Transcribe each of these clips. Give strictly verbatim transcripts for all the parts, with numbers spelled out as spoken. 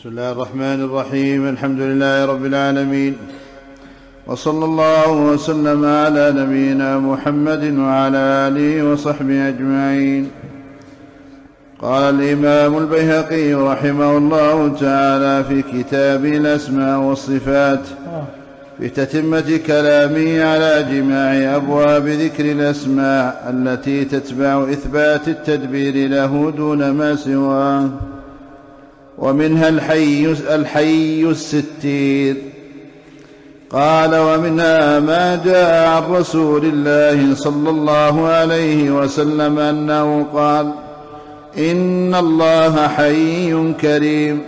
بسم الله الرحمن الرحيم. الحمد لله رب العالمين، وصلى الله وسلم على نبينا محمد وعلى آله وصحبه أجمعين. قال الإمام البيهقي رحمه الله تعالى في كتابه الأسماء والصفات في تتمة كلامه على جماع أبواب ذكر الأسماء التي تتبع إثبات التدبير له دون ما سواه، ومنها الحي, الحي الستير. قال: ومنها ما جاء عن رسول الله صلى الله عليه وسلم أنه قال: إن الله حي كريم.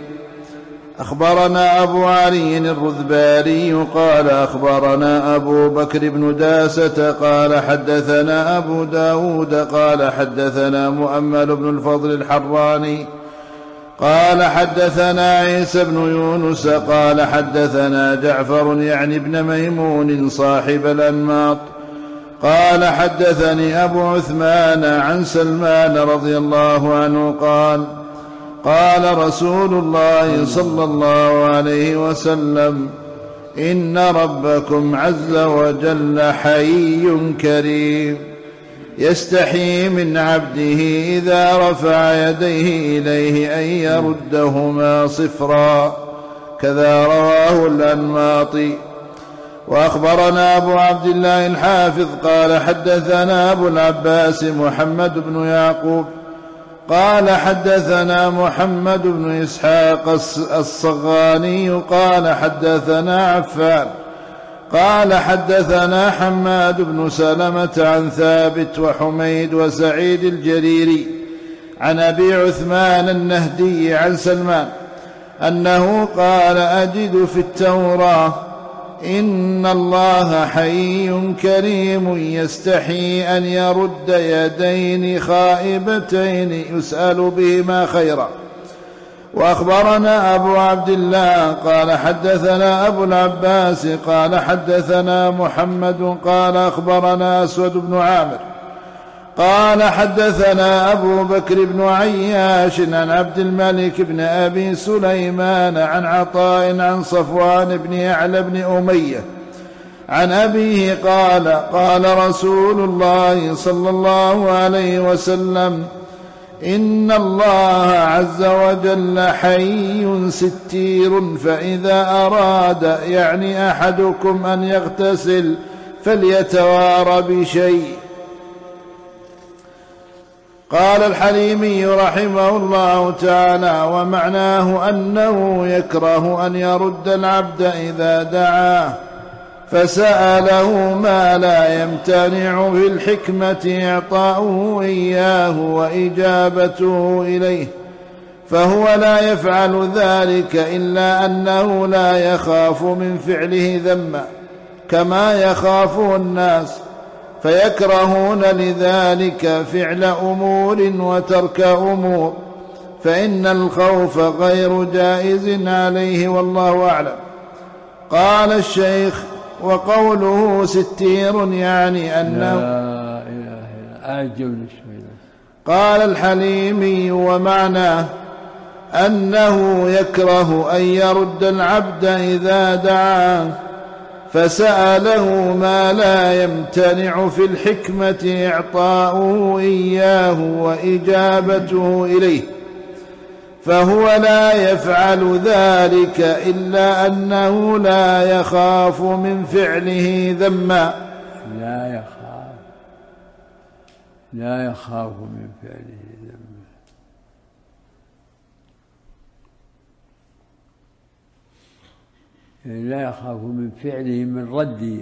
أخبرنا أبو علي الرذباري قال: أخبرنا أبو بكر بن داسة قال: حدثنا أبو داود قال: حدثنا مؤمل بن الفضل الحراني قال: حدثنا عيسى بن يونس قال: حدثنا جعفر يعني ابن ميمون صاحب الأنماط قال: حدثني أبو عثمان عن سلمان رضي الله عنه قال: قال رسول الله صلى الله عليه وسلم: إن ربكم عز وجل حي كريم يستحيي من عبده إذا رفع يديه إليه أن يردهما صفرا. كذا رواه الأنماطي. وأخبرنا أبو عبد الله الحافظ قال: حدثنا أبو العباس محمد بن يعقوب قال: حدثنا محمد بن إسحاق الصغاني قال: حدثنا عفان قال: حدثنا حماد بن سلمة عن ثابت وحميد وسعيد الجريري عن أبي عثمان النهدي عن سلمان أنه قال: أجد في التوراة: إن الله حي كريم يستحي أن يرد يدين خائبتين يسأل بهما خيرا. وأخبرنا أبو عبد الله قال: حدثنا أبو العباس قال: حدثنا محمد قال: أخبرنا أسود بن عامر قال: حدثنا أبو بكر بن عياش عن عبد الملك بن أبي سليمان عن عطاء عن صفوان بن يعلى بن أمية عن أبيه قال: قال رسول الله صلى الله عليه وسلم: إن الله عز وجل حي ستير، فإذا أراد يعني أحدكم أن يغتسل فليتوار بشيء. قال الحليمي رحمه الله تعالى: ومعناه أنه يكره أن يرد العبد إذا دعاه فسأله ما لا يمتنع في الحكمة إعطاؤه إياه وإجابته إليه، فهو لا يفعل ذلك إلا أنه لا يخاف من فعله ذما كما يخافه الناس، فيكرهون لذلك فعل أمور وترك أمور، فإن الخوف غير جائز عليه والله أعلم. قال الشيخ: وقوله ستير يعني أنه لا إله إلا أعجب. قال الحليمي: ومعناه أنه يكره أن يرد العبد إذا دعاه فسأله ما لا يمتنع في الحكمة إعطاؤه إياه وإجابته إليه، فهو لا يفعل ذلك إلا أنه لا يخاف من فعله ذما. لا يخاف لا يخاف من فعله ذما. لا يخاف من فعله من رد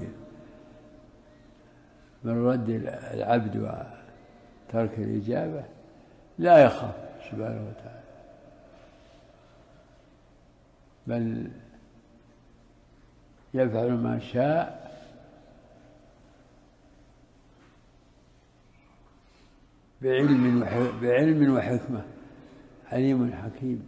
من رد العبد وترك الإجابة، لا يخاف سبحانه وتعالى، بل يفعل ما شاء بعلم بعلم وحكمة، عليم حكيم.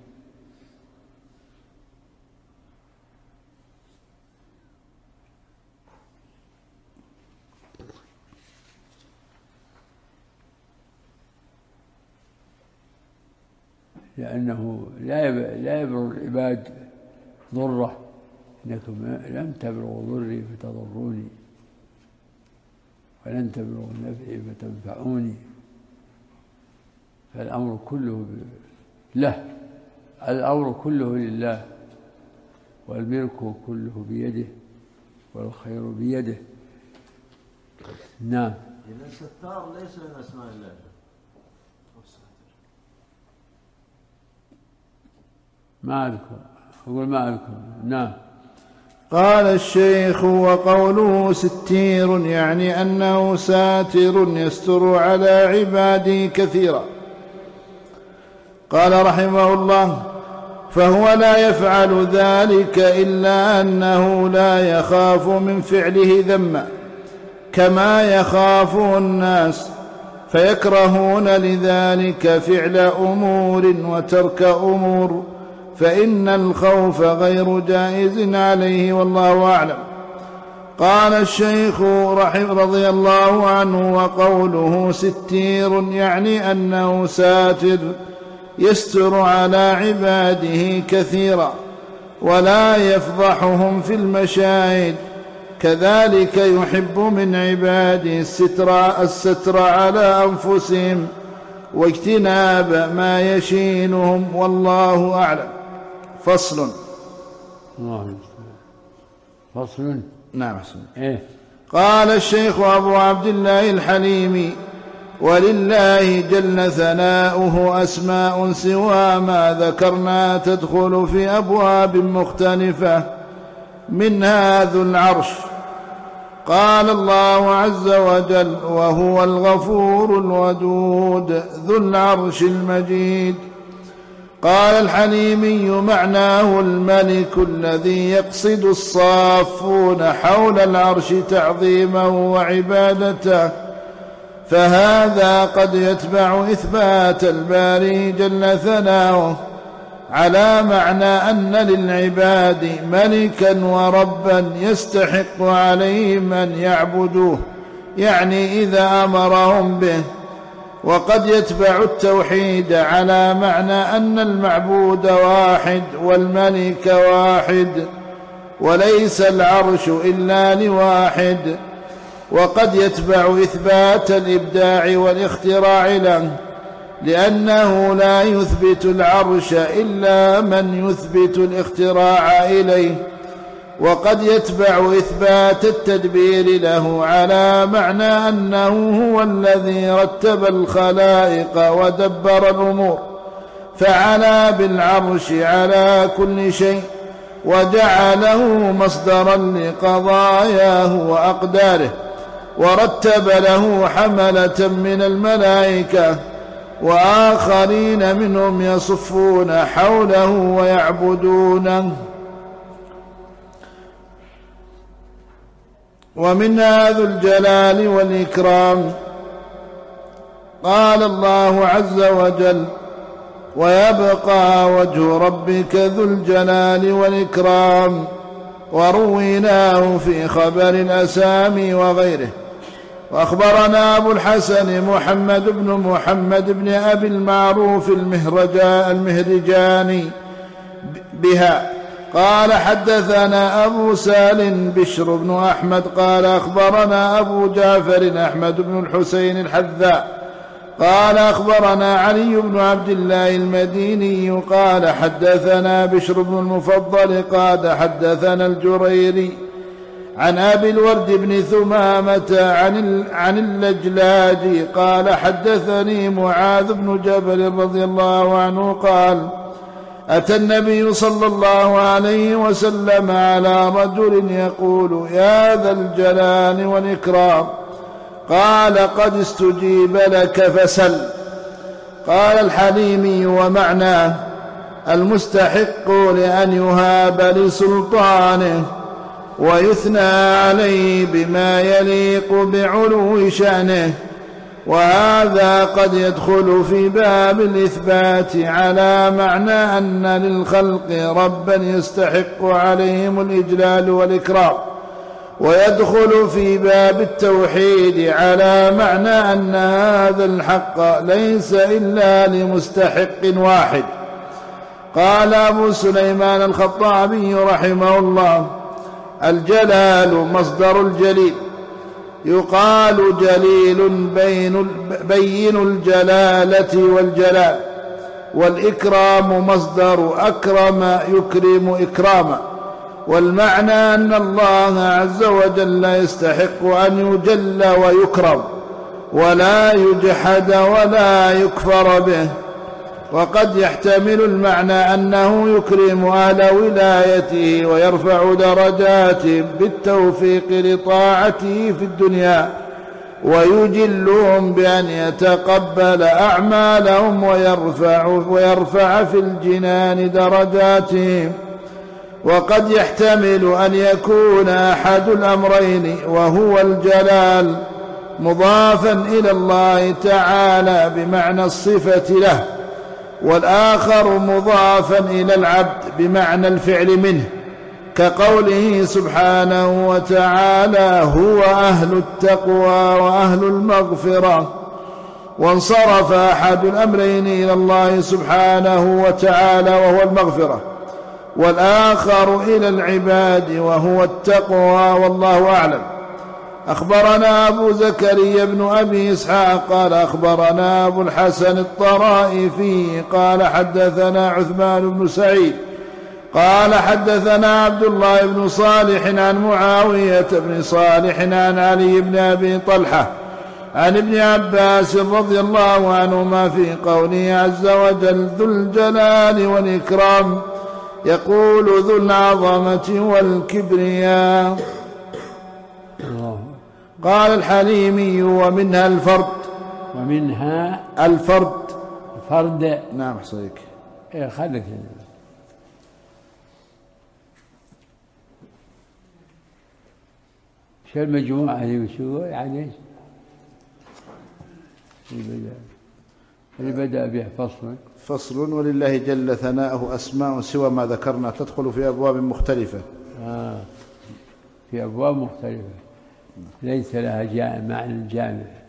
لأنه لا يبلغ العباد ضره، إنكم لم تبلغوا ضري فتضروني ولن تبلغوا نفعي فتنفعوني. فالأمر كله له، الأمر كله لله، والملك كله بيده والخير بيده. نعم. إذا الستار ليس من أسماء الله. ما أذكر، أقول ما أذكر. نعم. قال الشيخ: وقوله ستير يعني أنه ساتر يستر على عباده كثيرا. قال رحمه الله: فهو لا يفعل ذلك إلا أنه لا يخاف من فعله ذما كما يخافه الناس، فيكرهون لذلك فعل أمور وترك أمور، فإن الخوف غير جائز عليه، والله أعلم. قال الشيخ رضي الله عنه: وقوله ستير يعني أنه ساتر يستر على عباده كثيرا ولا يفضحهم في المشاهد، كذلك يحب من عباده الستر, الستر على أنفسهم واجتناب ما يشينهم، والله أعلم. فصل. الله فصل. نعم حسن. إيه؟ قال الشيخ أبو عبد الله الحليمي: ولله جل ثناؤه أسماء سوى ما ذكرنا تدخل في أبواب مختلفة، منها ذو العرش. قال الله عز وجل: وهو الغفور الودود ذو العرش المجيد. قال الحليمي: معناه الملك الذي يقصد الصافون حول العرش تعظيمه وعبادته، فهذا قد يتبع إثبات الباري جل ثناؤه على معنى أن للعباد ملكا وربا يستحق عليهم أن يعبدوه، يعني إذا أمرهم به. وقد يتبع التوحيد على معنى أن المعبود واحد والملك واحد، وليس العرش إلا لواحد. وقد يتبع إثبات الإبداع والاختراع له، لأنه لا يثبت العرش إلا من يثبت الاختراع إليه. وقد يتبع إثبات التدبير له على معنى أنه هو الذي رتب الخلائق ودبر الأمور، فعلى بالعرش على كل شيء، وجعله مصدرا لقضاياه وأقداره، ورتب له حملة من الملائكة وآخرين منهم يصفون حوله ويعبدونه. ومنها ذو الجلال والإكرام. قال الله عز وجل: ويبقى وجه ربك ذو الجلال والإكرام، ورويناه في خبر الأسامي وغيره. وأخبرنا أبو الحسن محمد بن محمد بن أبي المعروف المهرجاني بها قال: حدثنا أبو سالم بشر بن أحمد قال: أخبرنا أبو جعفر أحمد بن الحسين الحذاء قال: أخبرنا علي بن عبد الله المديني قال: حدثنا بشر بن المفضل قال: حدثنا الجريري عن أبي الورد بن ثمامة عن عن اللجلاج قال: حدثني معاذ بن جبل رضي الله عنه قال: أتى النبي صلى الله عليه وسلم على رجل يقول: يا ذا الجلال والإكرام. قال: قد استجيب لك فسل. قال الحليمي: ومعناه المستحق لأن يهاب لسلطانه ويثنى عليه بما يليق بعلو شأنه. وهذا قد يدخل في باب الإثبات على معنى أن للخلق ربا يستحق عليهم الإجلال والإكرام، ويدخل في باب التوحيد على معنى أن هذا الحق ليس إلا لمستحق واحد قال أبو سليمان الخطابي رحمه الله: الجلال مصدر الجليل، يقال جليل بين بين الجلالة والجلال، والإكرام مصدر أكرم يكرم إكراما، والمعنى أن الله عز وجل يستحق أن يجل ويكرم ولا يجحد ولا يكفر به. وقد يحتمل المعنى أنه يكرم أهل ولايته ويرفع درجاتهم بالتوفيق لطاعته في الدنيا، ويجلهم بأن يتقبل أعمالهم ويرفع, ويرفع في الجنان درجاتهم. وقد يحتمل أن يكون أحد الأمرين وهو الجلال مضافا إلى الله تعالى بمعنى الصفة له، والآخر مضافا إلى العبد بمعنى الفعل منه، كقوله سبحانه وتعالى: هو أهل التقوى وأهل المغفرة. وانصرف أحد الأمرين إلى الله سبحانه وتعالى وهو المغفرة، والآخر إلى العباد وهو التقوى، والله أعلم. أخبرنا أبو زكريا بن أبي إسحاق قال أخبرنا أبو الحسن الطرائفي قال حدثنا عثمان بن سعيد قال حدثنا عبد الله بن صالح عن معاوية بن صالح عن علي بن أبي طلحة عن ابن عباس رضي الله عنهما في قوله عز وجل: ذو الجلال والإكرام، يقول ذو العظمة والكبرياء. قال الحليمي: ومنها الفرد. ومنها الفرد. الفرد. نعم صحيح. إيه خلك شو المجموعة هذه وشو يعني اللي بدأ به فصل فصل ولله جل ثناؤه أسماء سوى ما ذكرنا تدخل في أبواب مختلفة. آه في أبواب مختلفة ليس لها جامع معنى جامع.